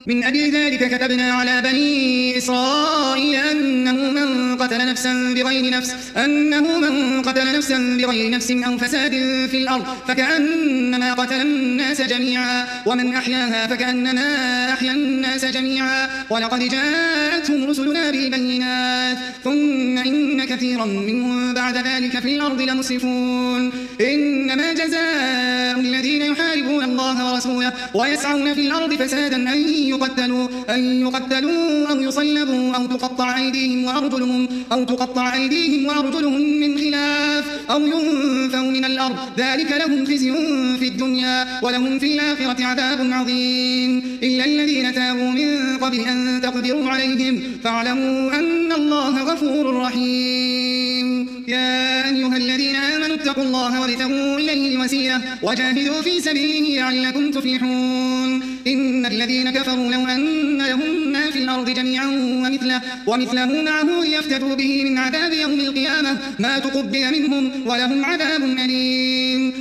من أجل ذلك كتبنا على بني إسرائيل أنه من قتل نفسا بغير نفس أو فساد في الأرض فكأنما قتل الناس جميعا ومن أحياها فكأنما أحيا الناس جميعا ولقد جاءتهم رسلنا بالبينات ثم إن كثيرا منهم بعد ذلك في الأرض لمسرفون. إنما جزاء الذين يحاربون الله ورسوله ويسعون في الأرض فسادا أن يقتلوا أو يصلبوا أو تقطع أيديهم وأرجلهم من خلاف أو ينفوا من الأرض ذلك لهم خزي في الدنيا ولهم في الآخرة عذاب عظيم. إلا الذين تابوا من قبل أن تقدروا عليهم فاعلموا أن الله غفور رحيم. يا أيها الذين آمنوا اتقوا الله وابتغوا إليه الوسيلة وجاهدوا في سبيله لعلكم تفلحون. إن الذين كفروا لو أن لهم ما في الأرض جميعا ومثله معه ليفتدوا به من عذاب يوم القيامة ما تقبل منهم ولهم عذاب أليم.